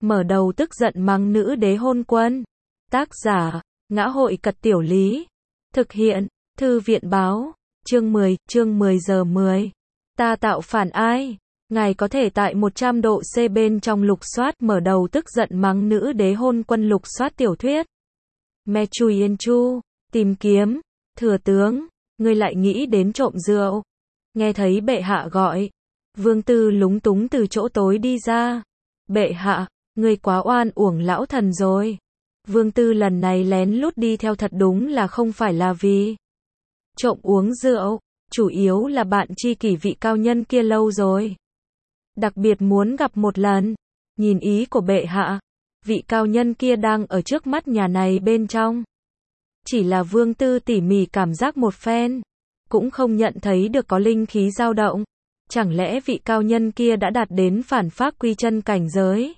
mở đầu tức giận mắng nữ đế hôn quân. Tác giả, Ngã Hội Cật Tiểu Lý. Thực hiện, Thư viện Báo. Chương 10 giờ 10. Ta tạo phản ai? Ngài có thể tại 100 độ C bên trong lục soát mở đầu tức giận mắng nữ đế hôn quân lục soát tiểu thuyết. Me Chui Yên Chu, tìm kiếm, thừa tướng, ngươi lại nghĩ đến trộm rượu. Nghe thấy bệ hạ gọi, Vương Tư lúng túng từ chỗ tối đi ra. Bệ hạ, ngươi quá oan uổng lão thần rồi. Vương Tư lần này lén lút đi theo thật đúng là không phải là vì trộm uống rượu, chủ yếu là bạn tri kỷ vị cao nhân kia lâu rồi. Đặc biệt muốn gặp một lần, nhìn ý của bệ hạ, vị cao nhân kia đang ở trước mắt nhà này bên trong. Chỉ là Vương Tư tỉ mỉ cảm giác một phen, cũng không nhận thấy được có linh khí dao động. Chẳng lẽ vị cao nhân kia đã đạt đến phản phác quy chân cảnh giới?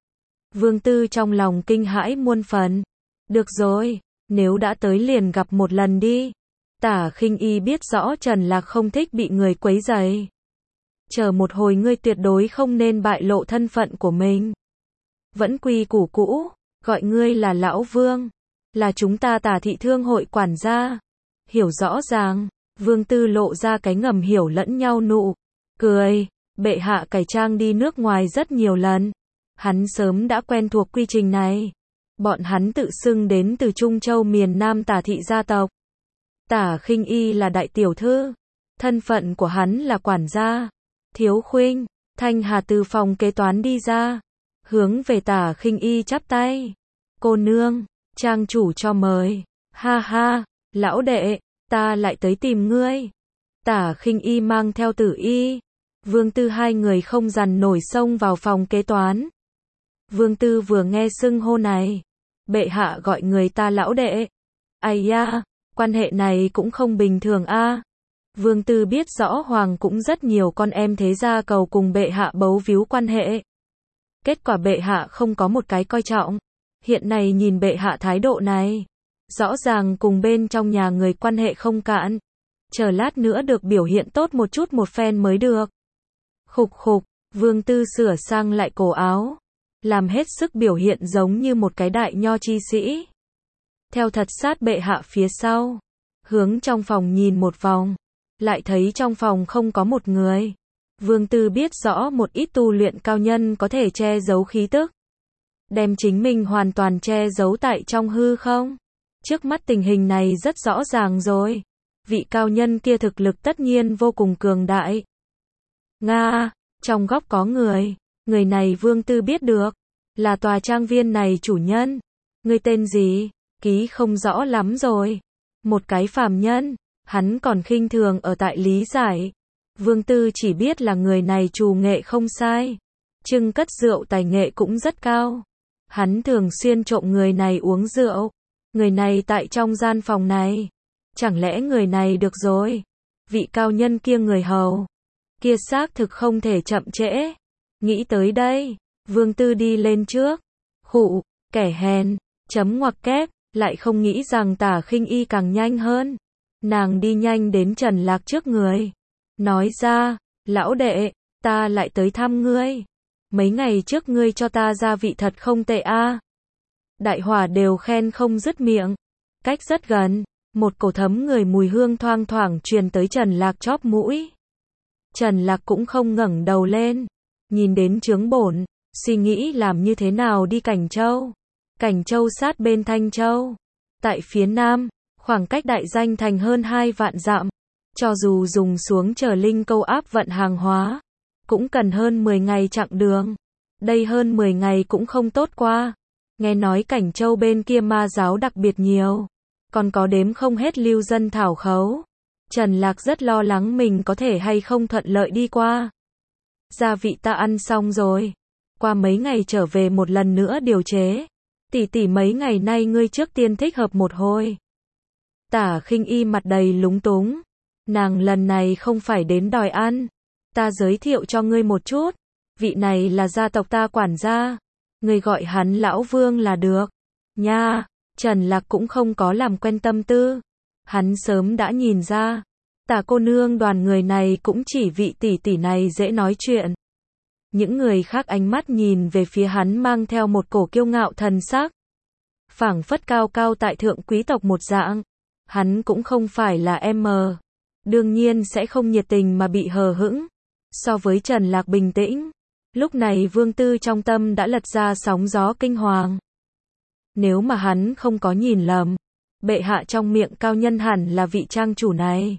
Vương Tư trong lòng kinh hãi muôn phần. Được rồi, nếu đã tới liền gặp một lần đi. Tả Khinh Y biết rõ Trần Lạc không thích bị người quấy rầy. Chờ một hồi ngươi tuyệt đối không nên bại lộ thân phận của mình. Vẫn quy củ cũ, gọi ngươi là Lão Vương, là chúng ta Tả thị thương hội quản gia. Hiểu rõ ràng, Vương Tư lộ ra cái ngầm hiểu lẫn nhau nụ cười. Bệ hạ cải trang đi nước ngoài rất nhiều lần. Hắn sớm đã quen thuộc quy trình này. Bọn hắn tự xưng đến từ Trung Châu miền Nam Tả thị gia tộc. Tả Khinh Y là đại tiểu thư. Thân phận của hắn là quản gia. Thiếu khuynh, Thanh Hà từ phòng kế toán đi ra. Hướng về Tả Khinh Y chắp tay. Cô nương, trang chủ cho mời. Ha ha, lão đệ, ta lại tới tìm ngươi. Tả Khinh Y mang theo Tử Y, Vương Tư hai người không dằn nổi xông vào phòng kế toán. Vương Tư vừa nghe xưng hô này, bệ hạ gọi người ta lão đệ. Ai da, quan hệ này cũng không bình thường a. Vương Tư biết rõ Hoàng cũng rất nhiều con em thế gia cầu cùng bệ hạ bấu víu quan hệ. Kết quả bệ hạ không có một cái coi trọng. Hiện nay nhìn bệ hạ thái độ này, rõ ràng cùng bên trong nhà người quan hệ không cạn. Chờ lát nữa được biểu hiện tốt một chút một phen mới được. Khục khục, Vương Tư sửa sang lại cổ áo, làm hết sức biểu hiện giống như một cái đại nho chi sĩ. Theo thật sát bệ hạ phía sau, hướng trong phòng nhìn một vòng, lại thấy trong phòng không có một người. Vương Tư biết rõ một ít tu luyện cao nhân có thể che giấu khí tức, đem chính mình hoàn toàn che giấu tại trong hư không. Trước mắt tình hình này rất rõ ràng rồi. Vị cao nhân kia thực lực tất nhiên vô cùng cường đại. Nga, trong góc có người. Người này Vương Tư biết được, là tòa trang viên này chủ nhân. Người tên gì? Ký không rõ lắm rồi. Một cái phàm nhân, hắn còn khinh thường ở tại lý giải. Vương Tư chỉ biết là người này trù nghệ không sai, trưng cất rượu tài nghệ cũng rất cao. Hắn thường xuyên trộm người này uống rượu. Người này tại trong gian phòng này. Chẳng lẽ người này được rồi? Vị cao nhân kia người hầu kia xác thực không thể chậm trễ. Nghĩ tới đây, Vương Tư đi lên trước. Khụ, kẻ hèn, chấm ngoặc kép, lại không nghĩ rằng Tả Khinh Y càng nhanh hơn. Nàng đi nhanh đến Trần Lạc trước người, nói ra, lão đệ, ta lại tới thăm ngươi. Mấy ngày trước ngươi cho ta gia vị thật không tệ a. Đại hỏa đều khen không dứt miệng. Cách rất gần, một cổ thấm người mùi hương thoang thoảng truyền tới Trần Lạc chóp mũi. Trần Lạc cũng không ngẩng đầu lên, nhìn đến Trướng Bổn, suy nghĩ làm như thế nào đi Cảnh Châu. Cảnh Châu sát bên Thanh Châu, tại phía nam, khoảng cách đại danh thành hơn 2 vạn dặm. Cho dù dùng xuống chờ linh câu áp vận hàng hóa, cũng cần hơn 10 ngày chặng đường. Đây hơn 10 ngày cũng không tốt qua. Nghe nói Cảnh Châu bên kia ma giáo đặc biệt nhiều, còn có đếm không hết lưu dân thảo khấu. Trần Lạc rất lo lắng mình có thể hay không thuận lợi đi qua. Gia vị ta ăn xong rồi, qua mấy ngày trở về một lần nữa điều chế. Tỷ tỷ mấy ngày nay ngươi trước tiên thích hợp một hồi. Tả Khinh Y mặt đầy lúng túng. Nàng lần này không phải đến đòi ăn. Ta giới thiệu cho ngươi một chút. Vị này là gia tộc ta quản gia. Ngươi gọi hắn Lão Vương là được. Nha, Trần Lạc cũng không có làm quen tâm tư. Hắn sớm đã nhìn ra. Tả cô nương đoàn người này cũng chỉ vị tỷ tỷ này dễ nói chuyện. Những người khác ánh mắt nhìn về phía hắn mang theo một cổ kiêu ngạo thần sắc. Phảng phất cao cao tại thượng quý tộc một dạng. Hắn cũng không phải là em, đương nhiên sẽ không nhiệt tình mà bị hờ hững. So với Trần Lạc bình tĩnh, lúc này Vương Tư trong tâm đã lật ra sóng gió kinh hoàng. Nếu mà hắn không có nhìn lầm, bệ hạ trong miệng cao nhân hẳn là vị trang chủ này.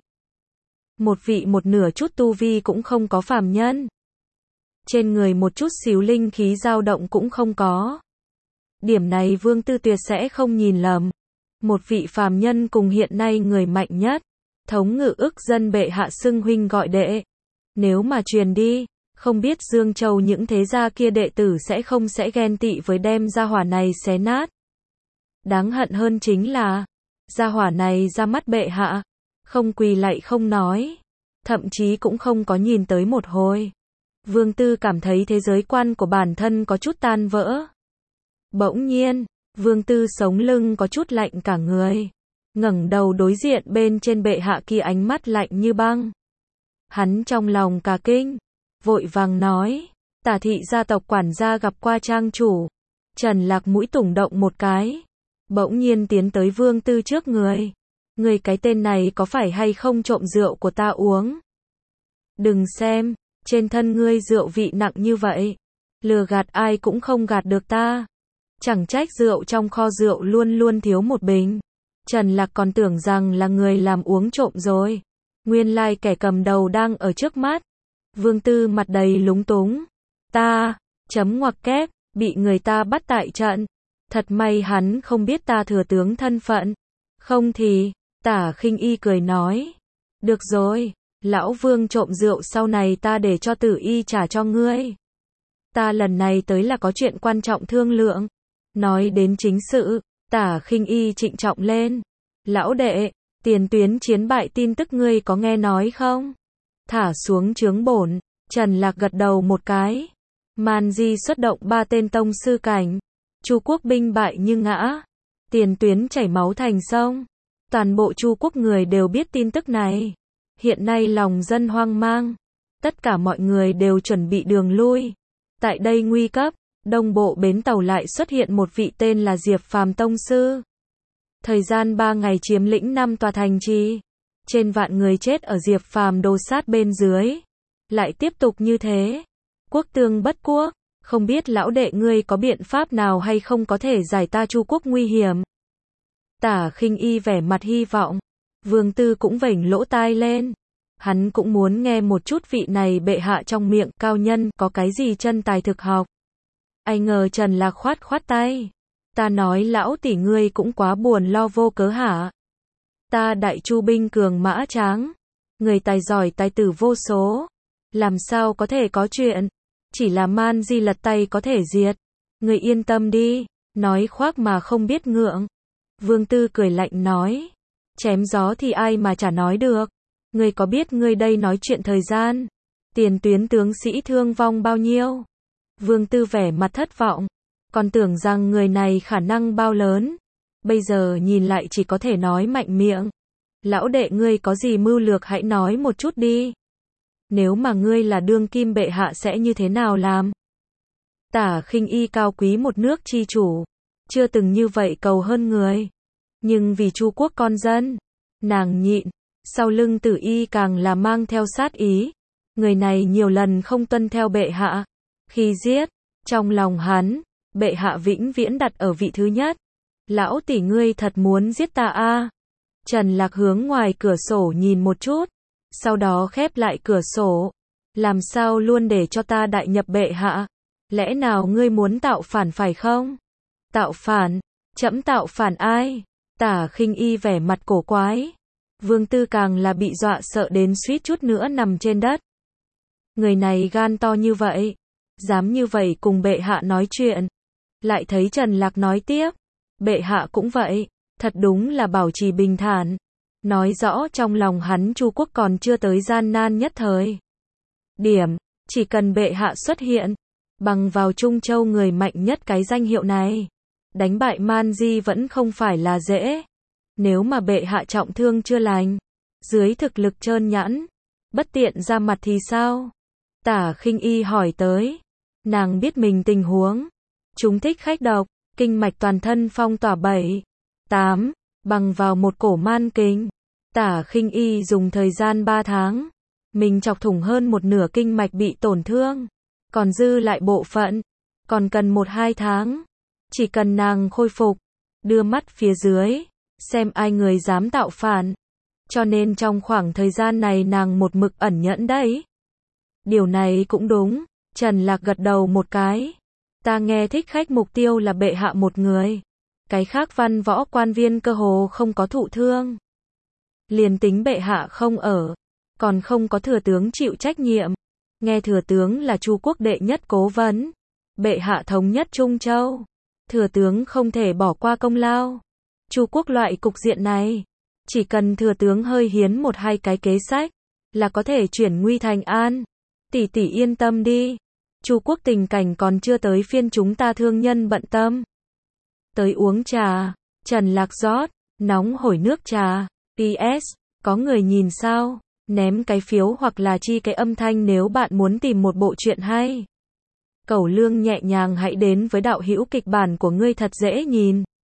Một vị một nửa chút tu vi cũng không có phàm nhân. Trên người một chút xíu linh khí dao động cũng không có. Điểm này Vương Tư tuyệt sẽ không nhìn lầm. Một vị phàm nhân cùng hiện nay người mạnh nhất, thống ngự ức dân bệ hạ xưng huynh gọi đệ. Nếu mà truyền đi, không biết Dương Châu những thế gia kia đệ tử sẽ ghen tị với đem gia hỏa này xé nát. Đáng hận hơn chính là, gia hỏa này ra mắt bệ hạ, không quỳ lạy không nói, thậm chí cũng không có nhìn tới một hồi. Vương Tư cảm thấy thế giới quan của bản thân có chút tan vỡ. Bỗng nhiên, Vương Tư sống lưng có chút lạnh cả người, ngẩng đầu đối diện bên trên bệ hạ kia ánh mắt lạnh như băng. Hắn trong lòng cả kinh, vội vàng nói, Tả thị gia tộc quản gia gặp qua trang chủ. Trần Lạc mũi tủng động một cái, bỗng nhiên tiến tới Vương Tư trước người. Người cái tên này có phải hay không trộm rượu của ta uống? Đừng xem, trên thân ngươi rượu vị nặng như vậy, lừa gạt ai cũng không gạt được ta. Chẳng trách rượu trong kho rượu luôn luôn thiếu một bình. Trần Lạc còn tưởng rằng là người làm uống trộm rồi. Nguyên lai kẻ cầm đầu đang ở trước mắt. Vương Tư mặt đầy lúng túng. Ta, chấm ngoặc kép, bị người ta bắt tại trận. Thật may hắn không biết ta thừa tướng thân phận. Không thì, Tả Khinh Y cười nói. Được rồi, lão Vương trộm rượu sau này ta để cho Tử Y trả cho ngươi. Ta lần này tới là có chuyện quan trọng thương lượng. Nói đến chính sự, Tả Khinh Y trịnh trọng lên. Lão đệ, tiền tuyến chiến bại tin tức ngươi có nghe nói không? Thả xuống trướng bổn, Trần Lạc gật đầu một cái. Man Di xuất động 3 tên tông sư cảnh. Chu quốc binh bại như ngã. Tiền tuyến chảy máu thành sông. Toàn bộ Chu quốc người đều biết tin tức này. Hiện nay lòng dân hoang mang. Tất cả mọi người đều chuẩn bị đường lui. Tại đây nguy cấp, đông bộ bến tàu lại xuất hiện một vị tên là Diệp Phàm tông sư. Thời gian 3 ngày chiếm lĩnh 5 tòa thành trì. Trên vạn người chết ở Diệp Phàm đồ sát bên dưới. Lại tiếp tục như thế. Quốc tương bất quốc. Không biết lão đệ ngươi có biện pháp nào hay không có thể giải ta Chu quốc nguy hiểm. Tả Khinh Y vẻ mặt hy vọng. Vương Tư cũng vểnh lỗ tai lên. Hắn cũng muốn nghe một chút vị này bệ hạ trong miệng cao nhân có cái gì chân tài thực học. Ai ngờ Trần Lạc khoát tay. Ta nói lão tỷ ngươi cũng quá buồn lo vô cớ hả? Ta đại Chu binh cường mã tráng. Người tài giỏi tài tử vô số. Làm sao có thể có chuyện? Chỉ là Man Di lật tay có thể diệt. Người yên tâm đi. Nói khoác mà không biết ngượng. Vương Tư cười lạnh nói. Chém gió thì ai mà chả nói được. Ngươi có biết ngươi đây nói chuyện thời gian. Tiền tuyến tướng sĩ thương vong bao nhiêu? Vương Tư vẻ mặt thất vọng. Còn tưởng rằng người này khả năng bao lớn. Bây giờ nhìn lại chỉ có thể nói mạnh miệng. Lão đệ ngươi có gì mưu lược hãy nói một chút đi. Nếu mà ngươi là đương kim bệ hạ sẽ như thế nào làm? Tả Khinh Y cao quý một nước chi chủ. Chưa từng như vậy cầu hơn người. Nhưng vì Chu quốc con dân. Nàng nhịn. Sau lưng Tử Y càng là mang theo sát ý. Người này nhiều lần không tuân theo bệ hạ. Khi giết, trong lòng hắn, bệ hạ vĩnh viễn đặt ở vị thứ nhất. Lão tỷ ngươi thật muốn giết ta a? Trần Lạc hướng ngoài cửa sổ nhìn một chút. Sau đó khép lại cửa sổ. Làm sao luôn để cho ta đại nhập bệ hạ? Lẽ nào ngươi muốn tạo phản phải không? Tạo phản? Trẫm tạo phản ai? Tả Khinh Y vẻ mặt cổ quái. Vương Tư càng là bị dọa sợ đến suýt chút nữa nằm trên đất. Người này gan to như vậy. Dám như vậy cùng bệ hạ nói chuyện. Lại thấy Trần Lạc nói tiếp. Bệ hạ cũng vậy. Thật đúng là bảo trì bình thản. Nói rõ trong lòng hắn Chu quốc còn chưa tới gian nan nhất thời. Điểm. Chỉ cần bệ hạ xuất hiện. Bằng vào Trung Châu người mạnh nhất cái danh hiệu này. Đánh bại Man Di vẫn không phải là dễ. Nếu mà bệ hạ trọng thương chưa lành. Dưới thực lực trơn nhẵn. Bất tiện ra mặt thì sao? Tả Khinh Y hỏi tới. Nàng biết mình tình huống. Chúng thích khách độc, kinh mạch toàn thân phong tỏa 7, 8, bằng vào một cổ man kinh. Tả Khinh Y dùng thời gian 3 tháng. Mình chọc thủng hơn một nửa kinh mạch bị tổn thương. Còn dư lại bộ phận. Còn cần 1-2 tháng. Chỉ cần nàng khôi phục. Đưa mắt phía dưới. Xem ai người dám tạo phản. Cho nên trong khoảng thời gian này nàng một mực ẩn nhẫn đấy. Điều này cũng đúng. Trần Lạc gật đầu một cái. Ta nghe thích khách mục tiêu là bệ hạ một người. Cái khác văn võ quan viên cơ hồ không có thụ thương. Liền tính bệ hạ không ở. Còn không có thừa tướng chịu trách nhiệm. Nghe thừa tướng là Chu quốc đệ nhất cố vấn. Bệ hạ thống nhất Trung Châu. Thừa tướng không thể bỏ qua công lao. Chu quốc loại cục diện này. Chỉ cần thừa tướng hơi hiến 1-2 cái kế sách. Là có thể chuyển nguy thành an. Tỷ tỷ yên tâm đi. Chu quốc tình cảnh còn chưa tới phiên chúng ta thương nhân bận tâm. Tới uống trà. Trần Lạc rót. Nóng hổi nước trà. PS. Có người nhìn sao? Ném cái phiếu hoặc là chi cái âm thanh nếu bạn muốn tìm một bộ truyện hay. Cẩu Lương nhẹ nhàng hãy đến với đạo hữu kịch bản của ngươi thật dễ nhìn.